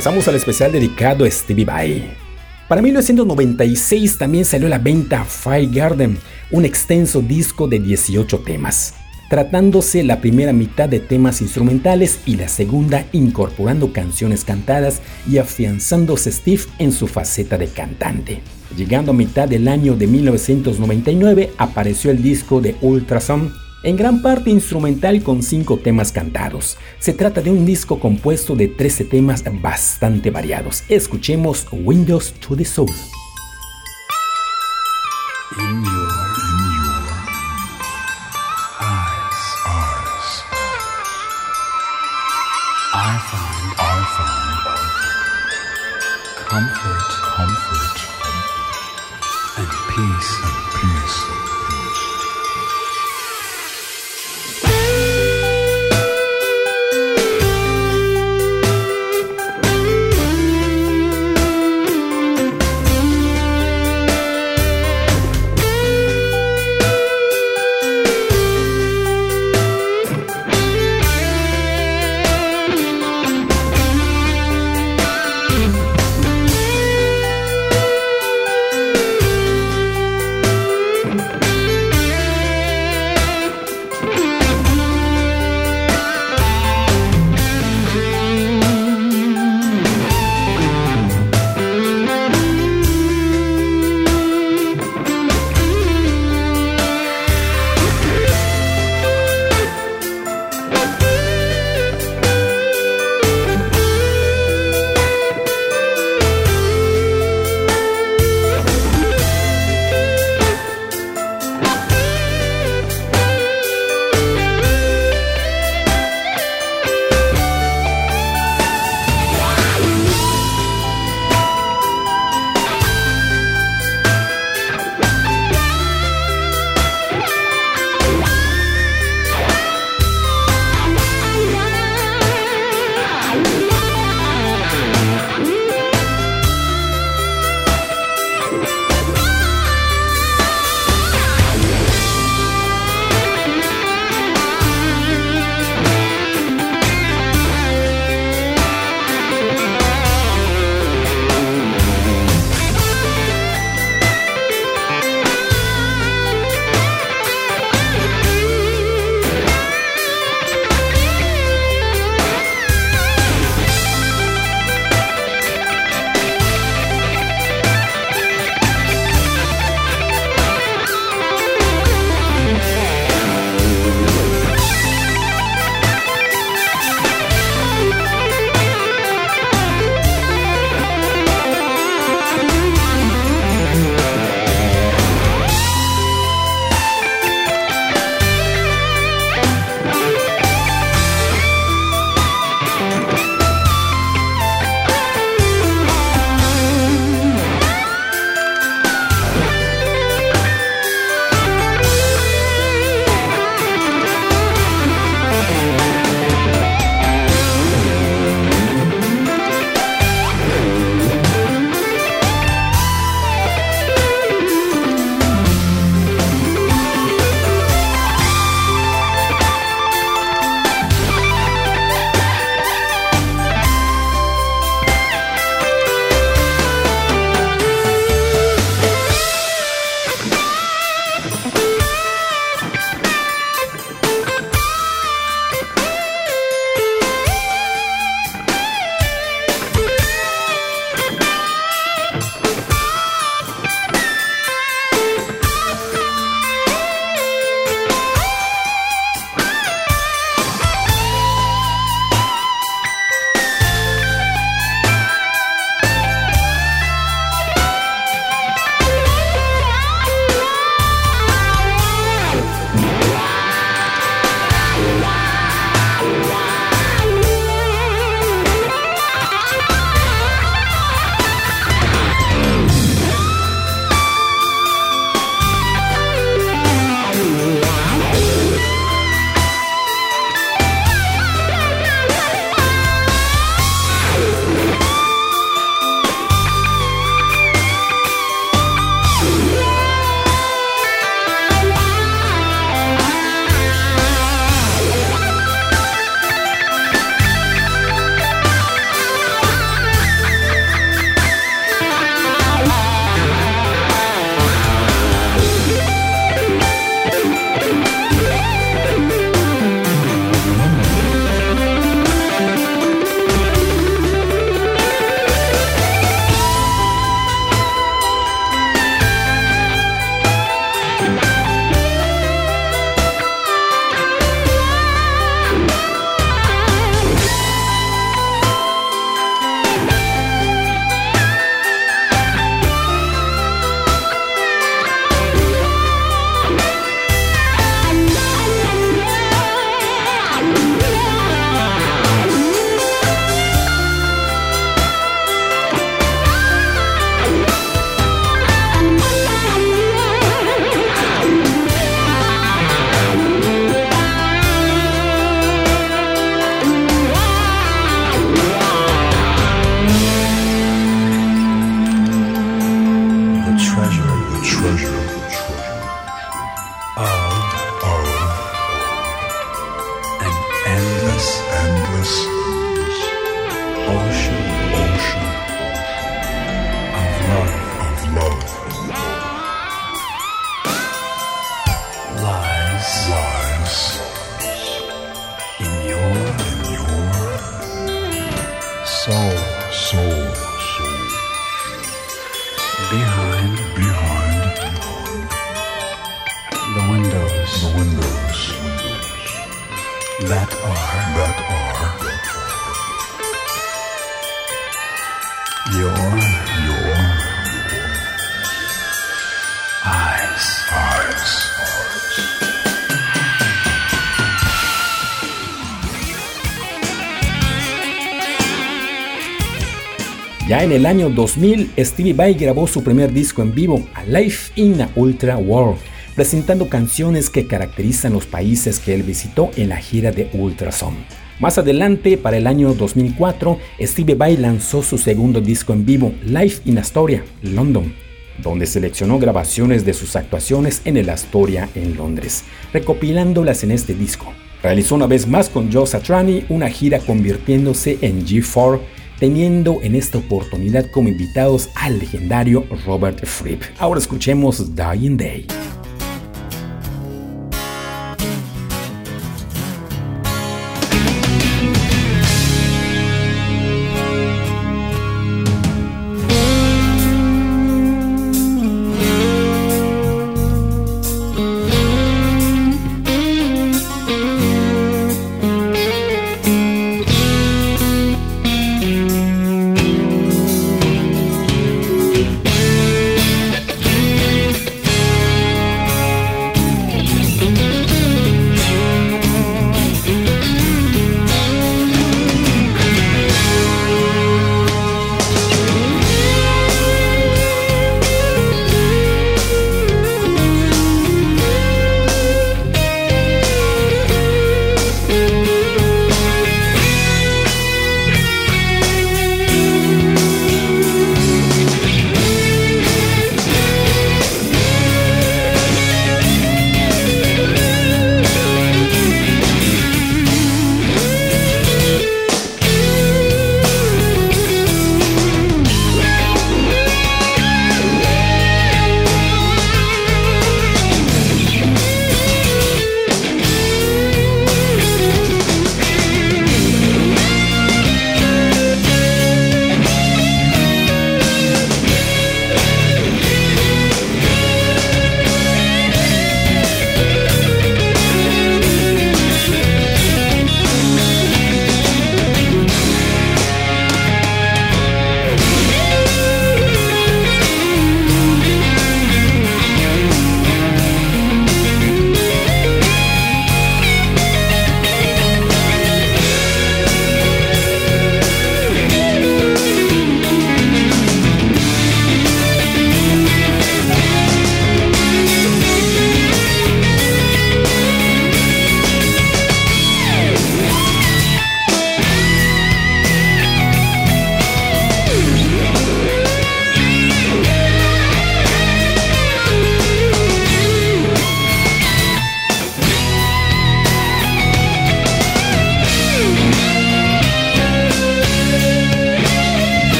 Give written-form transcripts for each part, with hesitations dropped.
Regresamos al especial dedicado a Stevie Vai. Para 1996 también salió a la venta Fire Garden, un extenso disco de 18 temas, tratándose la primera mitad de temas instrumentales y la segunda incorporando canciones cantadas y afianzándose Steve en su faceta de cantante. Llegando a mitad del año de 1999 apareció el disco de Ultrasound, en gran parte instrumental con 5 temas cantados. Se trata de un disco compuesto de 13 temas bastante variados. Escuchemos Windows to the Soul. In your eyes, I find comfort, and peace. The windows that are your eyes. Ya en el año 2000, Stevie Vai grabó su primer disco en vivo, A Life in a Ultra World, presentando canciones que caracterizan los países que él visitó en la gira de Ultrasound. Más adelante, para el año 2004, Stevie Vai lanzó su segundo disco en vivo, Live in Astoria, London, donde seleccionó grabaciones de sus actuaciones en el Astoria en Londres, recopilándolas en este disco. Realizó una vez más con Joe Satriani una gira convirtiéndose en G4, teniendo en esta oportunidad como invitados al legendario Robert Fripp. Ahora escuchemos Dying Day.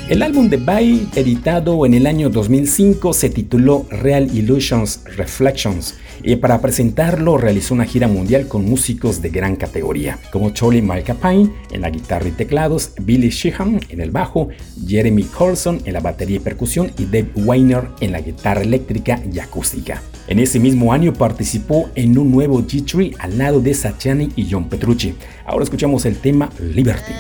El álbum de Vai, editado en el año 2005, se tituló Real Illusions Reflections y para presentarlo realizó una gira mundial con músicos de gran categoría, como Charlie Malcapine en la guitarra y teclados, Billy Sheehan en el bajo, Jeremy Colson en la batería y percusión y Dave Weiner en la guitarra eléctrica y acústica. En ese mismo año participó en un nuevo G3 al lado de Satriani y John Petrucci. Ahora escuchamos el tema Liberty.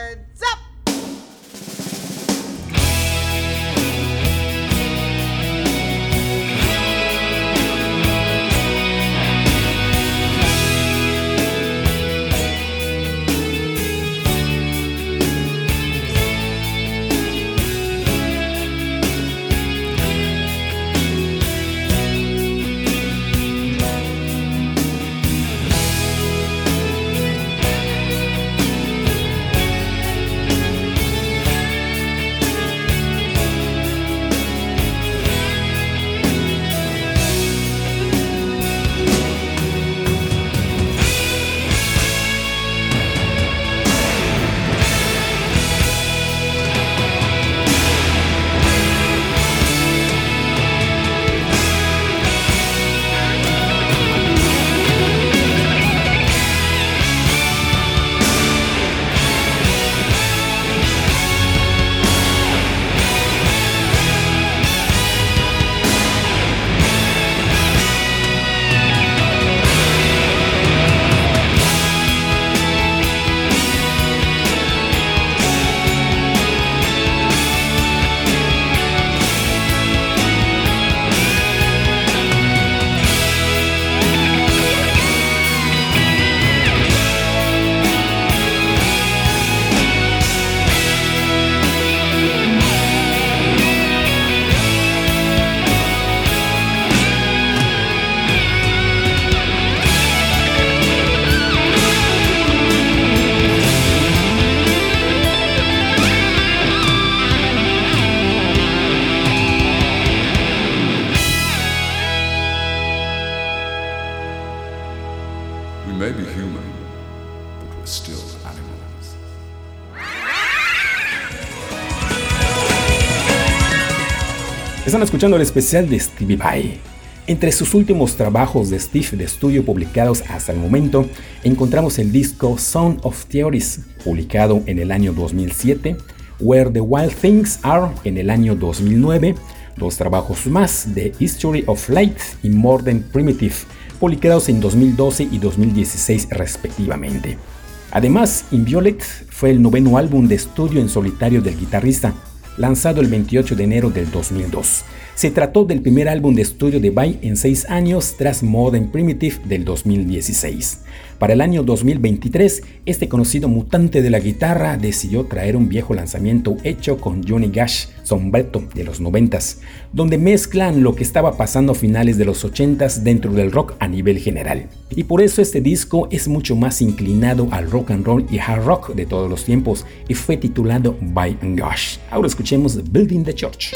Están escuchando el especial de Stevie Vai. Entre sus últimos trabajos de Steve de estudio publicados hasta el momento, encontramos el disco Sound of Theories, publicado en el año 2007, Where the Wild Things Are en el año 2009, dos trabajos más de History of Light y Modern Primitive, publicados en 2012 y 2016 respectivamente. Además, Inviolet fue el noveno álbum de estudio en solitario del guitarrista, lanzado el 28 de enero del 2002. Se trató del primer álbum de estudio de Vai en 6 años tras Modern Primitive del 2016. Para el año 2023, este conocido mutante de la guitarra decidió traer un viejo lanzamiento hecho con Johnny Cash, Sombretto de los 90s, donde mezclan lo que estaba pasando a finales de los 80s dentro del rock a nivel general. Y por eso este disco es mucho más inclinado al rock and roll y hard rock de todos los tiempos y fue titulado Vai and Gosh. Ahora escuchemos Building the Church.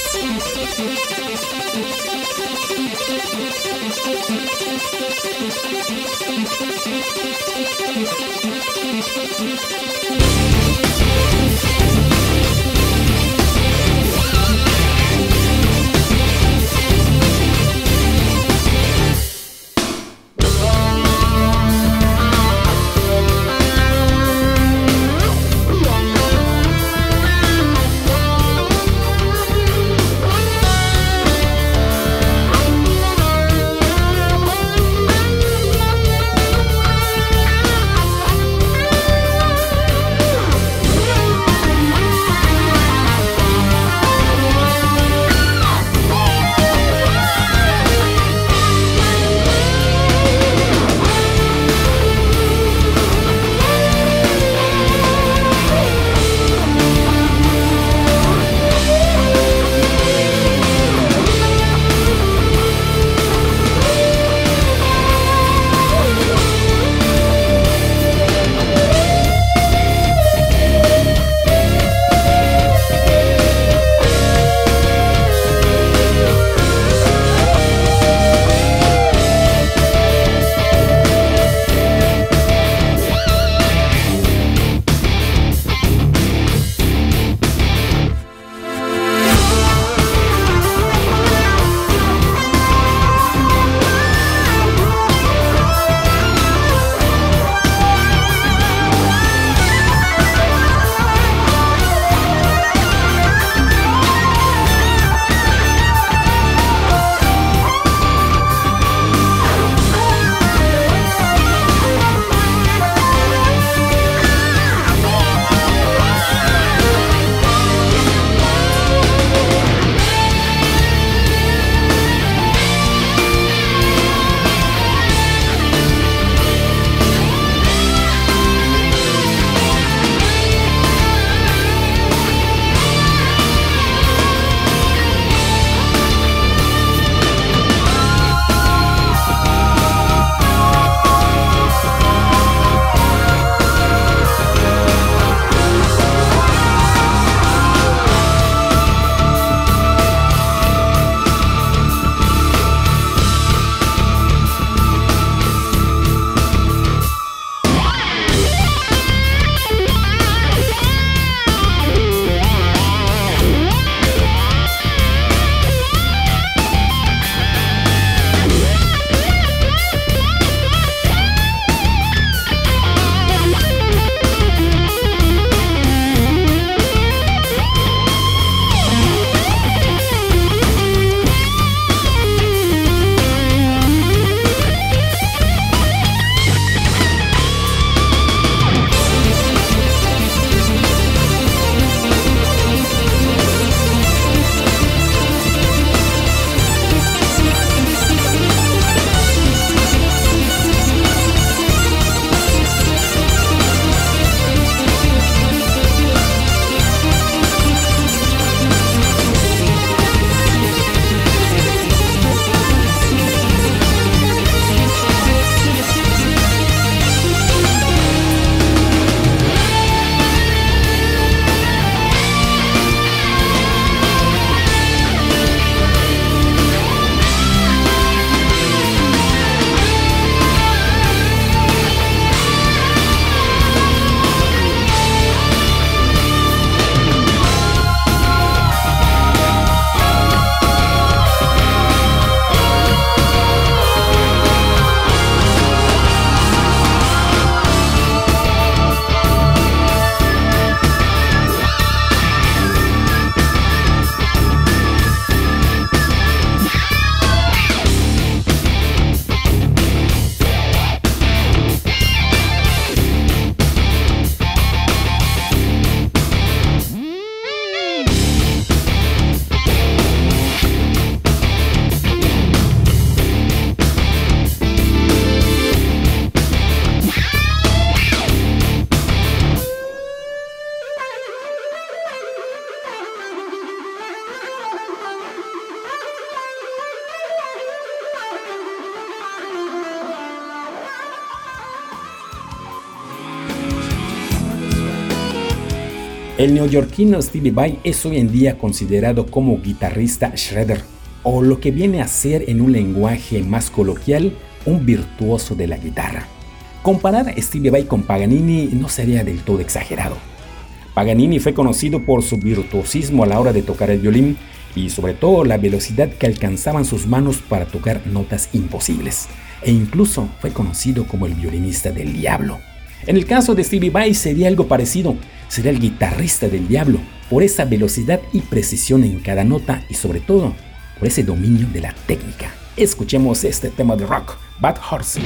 El neoyorquino Stevie Vai es hoy en día considerado como guitarrista shredder, o lo que viene a ser en un lenguaje más coloquial, un virtuoso de la guitarra. Comparar a Stevie Vai con Paganini no sería del todo exagerado. Paganini fue conocido por su virtuosismo a la hora de tocar el violín y sobre todo la velocidad que alcanzaban sus manos para tocar notas imposibles, e incluso fue conocido como el violinista del diablo. En el caso de Stevie Vai sería algo parecido, sería el guitarrista del diablo, por esa velocidad y precisión en cada nota y sobre todo por ese dominio de la técnica. Escuchemos este tema de rock, Bad Horse.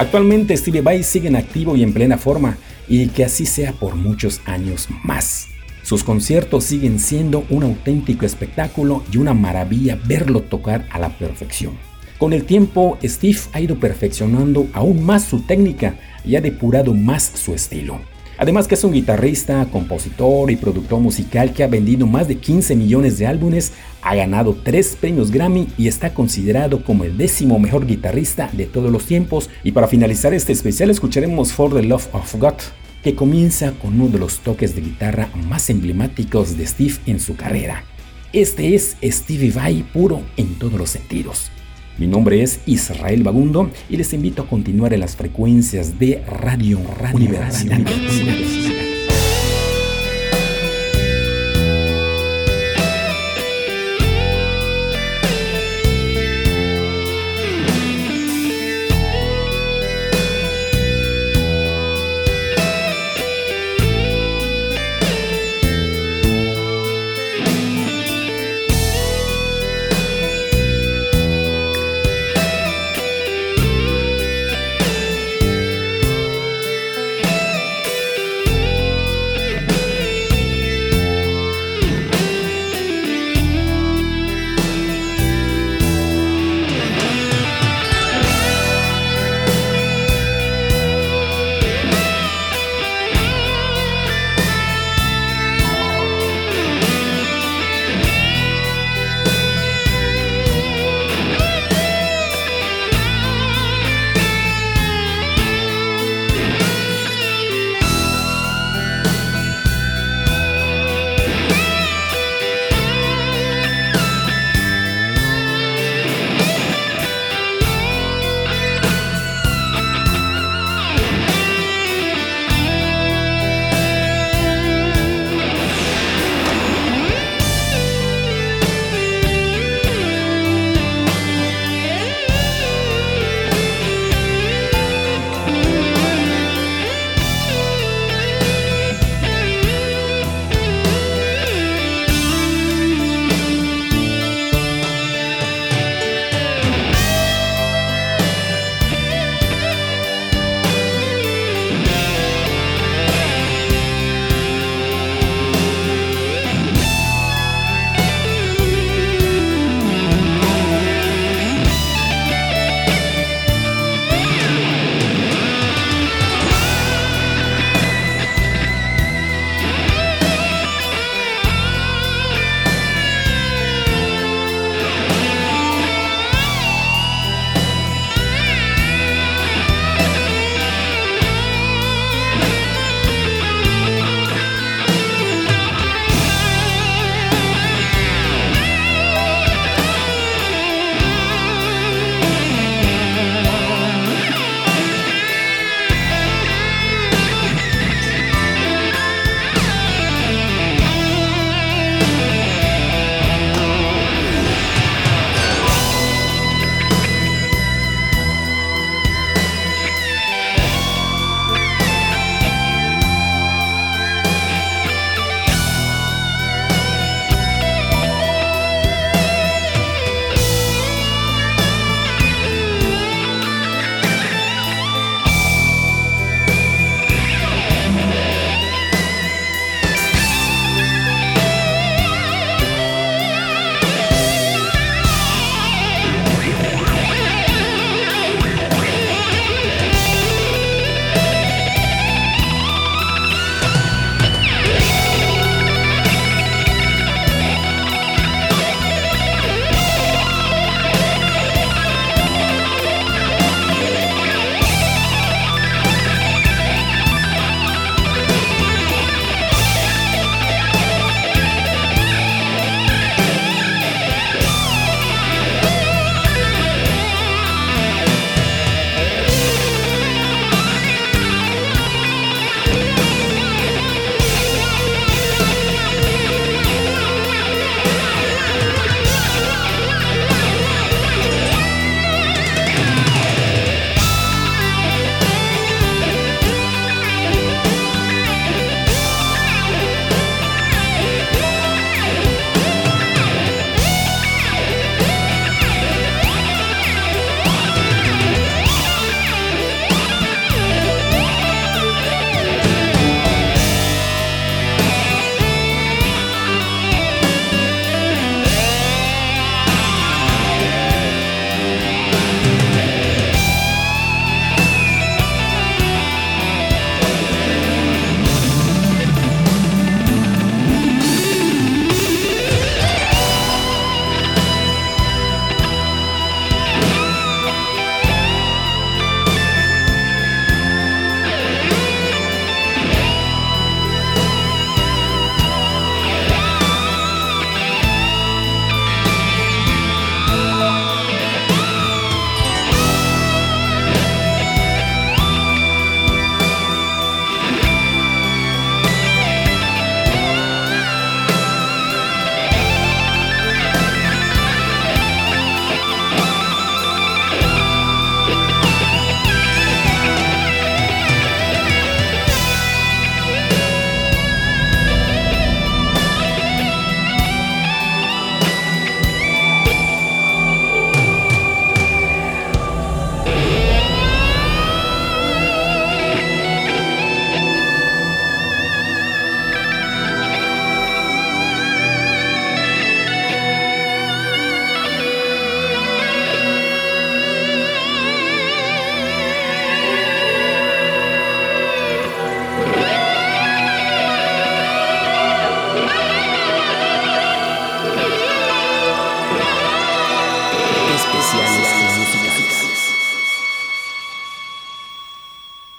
Actualmente Stevie Vai sigue en activo y en plena forma, y que así sea por muchos años más. Sus conciertos siguen siendo un auténtico espectáculo y una maravilla verlo tocar a la perfección. Con el tiempo, Steve ha ido perfeccionando aún más su técnica y ha depurado más su estilo. Además que es un guitarrista, compositor y productor musical que ha vendido más de 15 millones de álbumes, ha ganado 3 premios Grammy y está considerado como el 10º mejor guitarrista de todos los tiempos. Y para finalizar este especial escucharemos For the Love of God, que comienza con uno de los toques de guitarra más emblemáticos de Steve en su carrera. Este es Stevie Vai puro en todos los sentidos. Mi nombre es Israel Bagundo y les invito a continuar en las frecuencias de Radio Universidad.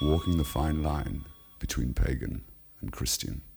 walking the fine line between pagan and Christian.